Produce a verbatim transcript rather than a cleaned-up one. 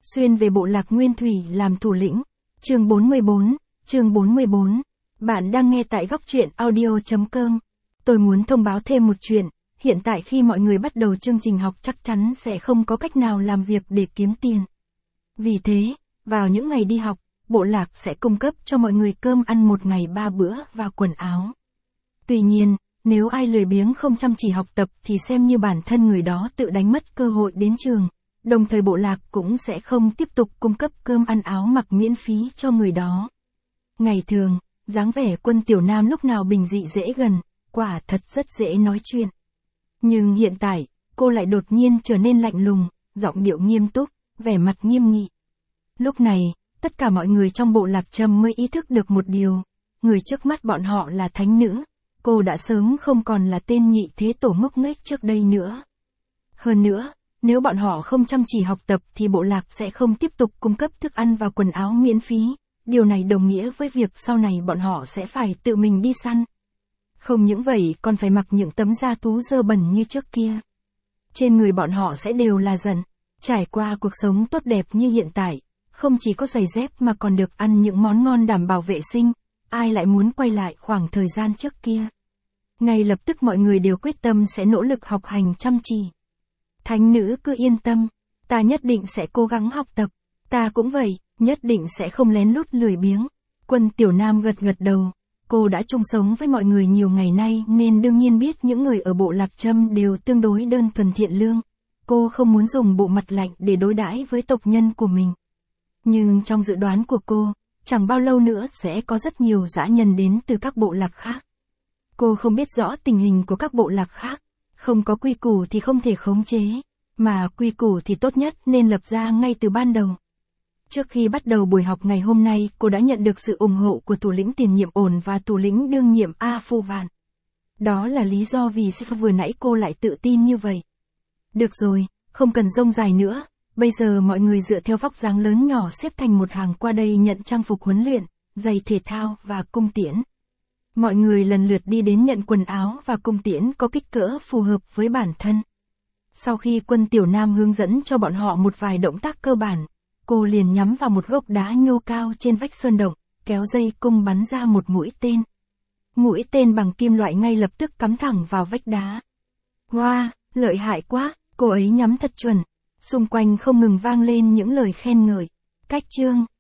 Xuyên về bộ lạc Nguyên Thủy làm thủ lĩnh. Chương bốn mươi bốn, chương bốn mươi bốn. Bạn đang nghe tại góc truyện audio chấm com. Tôi muốn thông báo thêm một chuyện, hiện tại khi mọi người bắt đầu chương trình học chắc chắn sẽ không có cách nào làm việc để kiếm tiền. Vì thế, vào những ngày đi học, bộ lạc sẽ cung cấp cho mọi người cơm ăn một ngày ba bữa và quần áo. Tuy nhiên, nếu ai lười biếng không chăm chỉ học tập thì xem như bản thân người đó tự đánh mất cơ hội đến trường, đồng thời bộ lạc cũng sẽ không tiếp tục cung cấp cơm ăn áo mặc miễn phí cho người đó. Ngày thường, dáng vẻ Quân Tiểu Nam lúc nào bình dị dễ gần, quả thật rất dễ nói chuyện. Nhưng hiện tại, cô lại đột nhiên trở nên lạnh lùng, giọng điệu nghiêm túc, vẻ mặt nghiêm nghị. Lúc này, tất cả mọi người trong bộ lạc Trâm mới ý thức được một điều, người trước mắt bọn họ là thánh nữ, cô đã sớm không còn là tên nhị thế tổ ngốc nghếch trước đây nữa. Hơn nữa, nếu bọn họ không chăm chỉ học tập thì bộ lạc sẽ không tiếp tục cung cấp thức ăn và quần áo miễn phí, điều này đồng nghĩa với việc sau này bọn họ sẽ phải tự mình đi săn. Không những vậy còn phải mặc những tấm da thú dơ bẩn như trước kia. Trên người bọn họ sẽ đều là giận, trải qua cuộc sống tốt đẹp như hiện tại, không chỉ có giày dép mà còn được ăn những món ngon đảm bảo vệ sinh, ai lại muốn quay lại khoảng thời gian trước kia. Ngay lập tức mọi người đều quyết tâm sẽ nỗ lực học hành chăm chỉ. Thánh nữ cứ yên tâm, ta nhất định sẽ cố gắng học tập, ta cũng vậy, nhất định sẽ không lén lút lười biếng. Quân Tiểu Nam gật gật đầu, cô đã chung sống với mọi người nhiều ngày nay nên đương nhiên biết những người ở bộ lạc Trâm đều tương đối đơn thuần thiện lương. Cô không muốn dùng bộ mặt lạnh để đối đãi với tộc nhân của mình. Nhưng trong dự đoán của cô, chẳng bao lâu nữa sẽ có rất nhiều dã nhân đến từ các bộ lạc khác. Cô không biết rõ tình hình của các bộ lạc khác, không có quy củ thì không thể khống chế, mà quy củ thì tốt nhất nên lập ra ngay từ ban đầu. Trước khi bắt đầu buổi học ngày hôm nay, cô đã nhận được sự ủng hộ của thủ lĩnh tiền nhiệm Ổn và thủ lĩnh đương nhiệm A Phu Vạn. Đó là lý do vì sao vừa nãy cô lại tự tin như vậy. Được rồi, không cần rông dài nữa, bây giờ mọi người dựa theo vóc dáng lớn nhỏ xếp thành một hàng qua đây nhận trang phục huấn luyện, giày thể thao và cung tiễn. Mọi người lần lượt đi đến nhận quần áo và cung tiễn có kích cỡ phù hợp với bản thân. Sau khi Quân Tiểu Nam hướng dẫn cho bọn họ một vài động tác cơ bản, cô liền nhắm vào một gốc đá nhô cao trên vách sơn động, kéo dây cung bắn ra một mũi tên. Mũi tên bằng kim loại ngay lập tức cắm thẳng vào vách đá. Wow, lợi hại quá, cô ấy nhắm thật chuẩn. Xung quanh không ngừng vang lên những lời khen ngợi. Cách chương